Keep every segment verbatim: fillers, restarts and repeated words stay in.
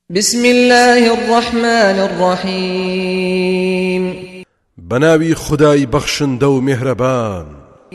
بسم الله الرحمن الرحيم بناوي خداي بخشن دو مهربان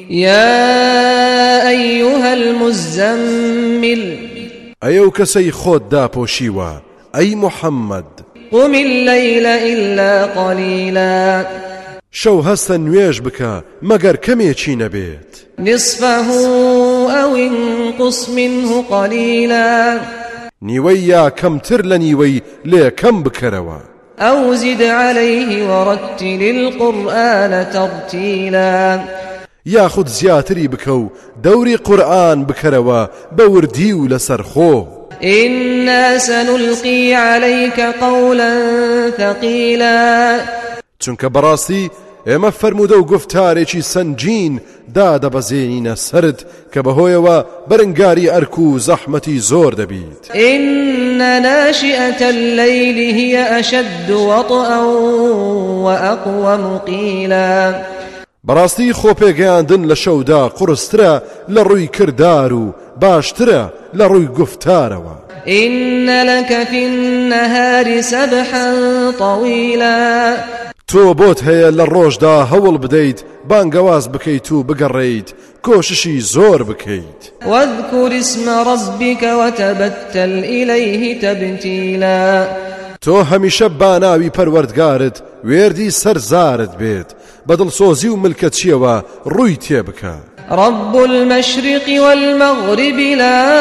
يا أيها المزمل أيو كسي خود دا بوشيوا أي محمد قم الليل إلا قليلا شو هستا نويش بكا مگر كمي چي نبيت نصفه أو انقص منه قليلا نيويا كم تر لنيوي ليه كم بكروا أو زد عليه ورتل القرآن ترتيلا ياخد زياتري بكو دوري قرآن بكروا بورديو لسرخو إنا سنلقي عليك قولا ثقيلا چونك براسي اما فرمودو گفتارێکی سنجين داد بزينين سرد كبهويوا برنگاري اركو زحمتي زور دبيت إن ناشئة الليل هي أشد وطئا وأقوم قيلا براستی خۆپێگەیاندن لە شەودا قورسترە لە ڕووی کردار و باشترە لە ڕووی گفتارەوە إن لك في النهار سبحا طويلا تۆ بۆت هەیە لە ڕۆژدا هەوڵ بدەیت بانگەواز بکەیت و بگەڕێیت کۆششی زۆر بکەیت واذكر اسم ربك وتبتل إليه تبتيلا تۆ هەمیشە با ناوی پەروەردگارت وێردی سەرزارت بێت بەدڵسۆزی و ملکەچیەوە ڕووی تێبکە رب المشرق والمغرب لا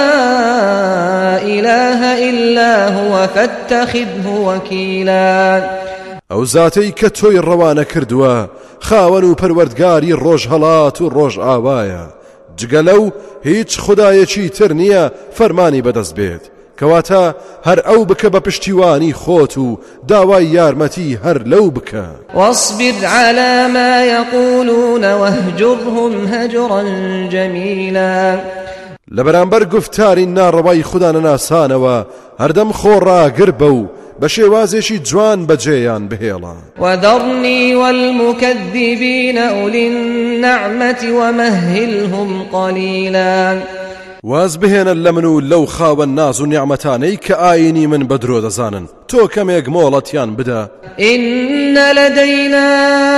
إله إلا هو فاتخذه وكيلا ئەو زاتەی کە تۆی ڕەوانە کردووە خاوەن و پەروەردگاری ڕۆژ هەڵات و ڕۆژ ئاوایە جگە لەو هیچ خودایەکی تر نییە فەرمانی بەدەست بێت کەواتە هەر ئەو بکە بە پشتیوانی خۆت و داوای یارمەتی هەر لەو بکە واصبر على ما يقولون واهجرهم هجرا جميلا لەبەرامبەر گفتاری ناڕەوای خودانە ناسانەوە هەردەم خۆڕاگر بە و بە شێوازێکی جوان بەجێیان بهێڵە وذرني والمكذبين أولي النعمة ومهلهم قليلا واز بهێنە لە من و لەو خاوە ناز و نیعمەتانەی کە ئاینی من بەدرۆ دەزانن تۆ کەمێک مۆڵەتیان بدە إن لدينا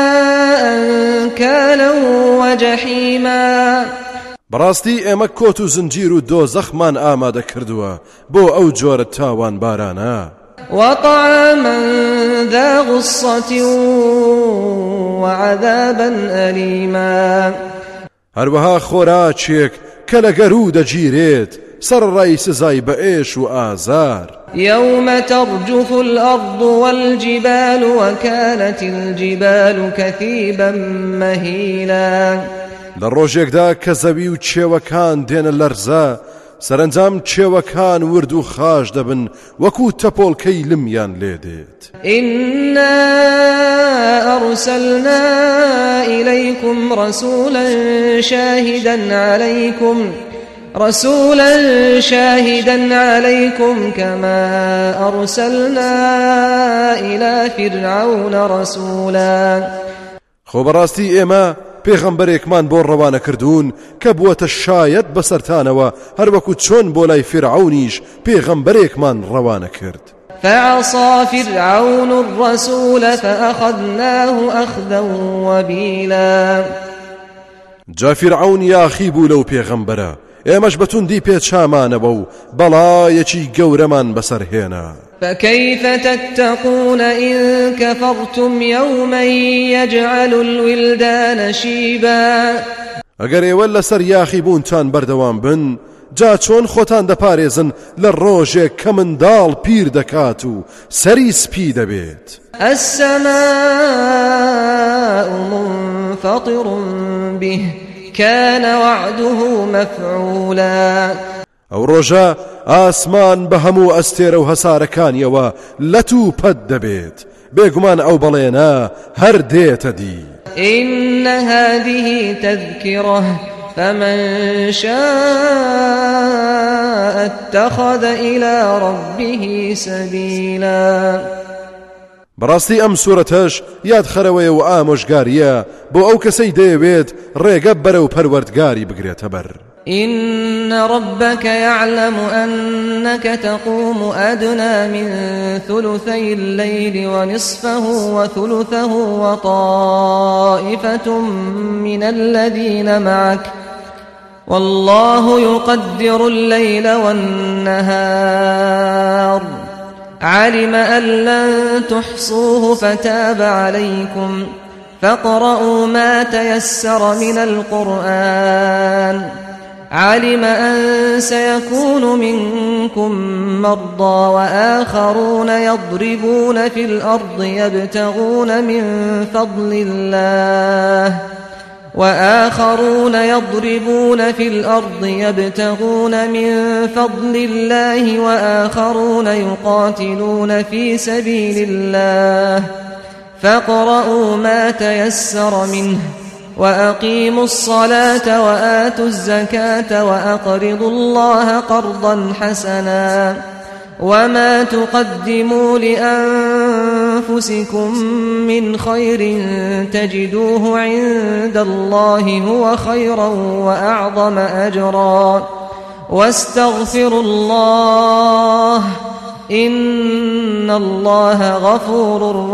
أنكالا وجحيما بەڕاستی ئێمە کۆت و زنجیر و دۆزەخمان ئامادە کردووە بۆ ئەو جۆرە تاوان بارانە وطعاما ذا غصة وعذابا أليما هەروەها خۆراکێک کە لە گەرو دەگیرێت سەرڕای سزای بە ئێش و ئازار يوم ترجف الأرض والجبال وكانت الجبال كثيبا مهيلا لە ڕۆژێکدا کە زەوی و چێوەکان دێنە لەرزە سەرنجام چێوەکان ورد و خاش دەبن وەکو تەپۆڵکەی لمیان لێ دێت إنا أرسلنا إليكم رسولا شاهدا عليكم رسولا شاهدا عليكم كما أرسلنا إلى فرعون رسولا خۆ بەڕاستی ئێمە پێغەمبەرێکمان بۆ ڕەوانە کردوون کە بووەتە شایەت بەسەرتانەوە هەروەکو چۆن بۆ لای فرعونیش پێغەمبەرێکمان ڕەوانە کرد فعصى فرعون الرسول فأخذناه أخذا وبيلا جا فرعون یاخی بوو لەو پێغەمبەرە ئێمەش بەتوندی پێچامانەوە و بەڵایەکی گەورەمان بەسەرهێنا فكيف تتقون إن كفرتم يوما يجعل الولدان شيبا ئەگەر ئێوە لەسەر یاخی بوونتان بەردەوام بن جا چۆن خۆتان دەپارێزن لە ڕۆژێک کە منداڵ پیر دەکات و سەری سپی دەبێت السماء منفطر به كان وعده مفعولا ئەو ڕۆژە ئاسمان بە هەموو ئەستێرە و هەسارەکانیەوە لەت و پەت دەبێت بێگومان ئەو بەڵێنە هەر دێتە دی إن هذه تذكرة فمن شاء اتخذ إلى ربه سبيلا بەڕاستی ئەم سوورەتەش یادخەرەوەیە و ئامۆژگاریە بۆ ئەو کەسەی دەیەوێت ڕێگە بەرەو پەروەردگاری بگرێتە بەر إن ربك يعلم أنك تقوم أدنى من ثلثي الليل ونصفه وثلثه وطائفة من الذين معك والله يقدر الليل والنهار علم أن لن تحصوه فتاب عليكم فاقرؤوا ما تيسر من القرآن علم أن سيكون منكم مرضى وآخرون يضربون في الأرض يبتغون من فضل الله وآخرون يضربون في الأرض يبتغون من فضل الله وآخرون يقاتلون في سبيل الله فاقرؤوا ما تيسر منه وأقيموا الصلاة وآتوا الزكاة وأقرضوا الله قرضا حسنا وما تقدموا لأنفسكم من خير تجدوه عند الله هو خيرا وأعظم أجرا واستغفروا الله إن الله غفور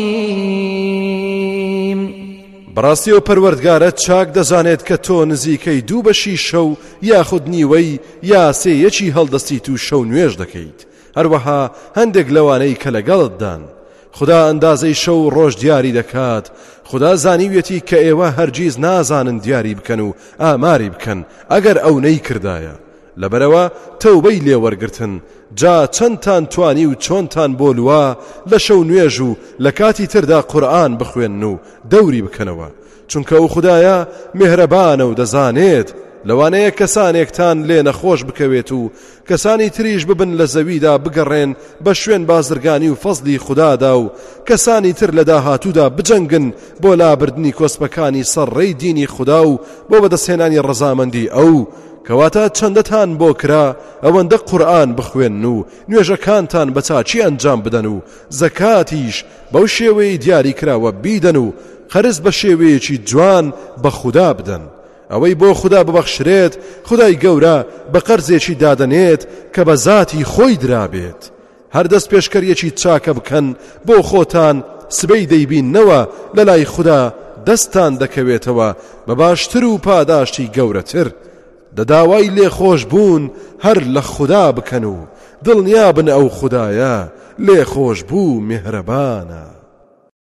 رحيم. بەڕاستی و پەروەردگارە چاک دەزانێت کە تۆ نزیکەی دوو بەشی شەو یاخود نیوەی یا سێیەکی هەڵدەستیت و شەو نوێژ دەکەیت، هەروەها هەندێک لەوانەی کە لەگەڵتدان. خدا ئەندازەی شەو ڕۆژ دیاری دەکات. خدا زانیوێتی کە ئێوە هەرگیز نازانن دیاری بکەن و ئاماری بکەن ئەگەر ئەو نەیکردایە. لەبەرەوە تەوبەی لێوەرگرتن، جا چەندتان توانی و چۆنتان بۆلووە لە شەو نوێژ و لە کاتی تردا قورئان بخوێن و دەوری بکەنەوە، چونکە ئەو خدایە میهرەبانە و دەزانێت. لەوانەیە کەسانێکتان لێ نەخۆش بکەوێت و کەسانی تریش ببن لە زەویدا بگەڕێن بە شوێن بازرگانی و فەزلی خودادا و کەسانی تر لە داهاتوودا بجەنگن بۆ لابردنی کۆسپەکانی سەرڕێی دینی خدا و بۆ بەدەستهێنانی ڕەزامەندی ئەو. کەواتە چەندەتان بۆ کرا ئەوەندە قورئان بخوێن و نوێژەکانتان بە چاچی ئەنجام بدەن و زەکاتیش بەو شێوەی دیاری کراوە بیدەن و خەرز بە شێوەیەکی جوان بە خوددا بدەن. ئەوەی بۆ خوددا ببەخشرێت خدای گەورە بە قەرزێکی دادەنێت کە بە ذاتی خۆی درابێت. هەر دەست پێشکەریەکی چاکە بکەن بۆ خۆتان سبەی دەیبیننەوە لە لای خوددا دەستان دەکەوێتەوە بە باشتر و پاداشتی گەورەتر. دەداوای لێخۆش بوون هەر لە خوددا بکەن و دڵنیابن ئەو خودایە لێخۆش بوو میهرەبانە.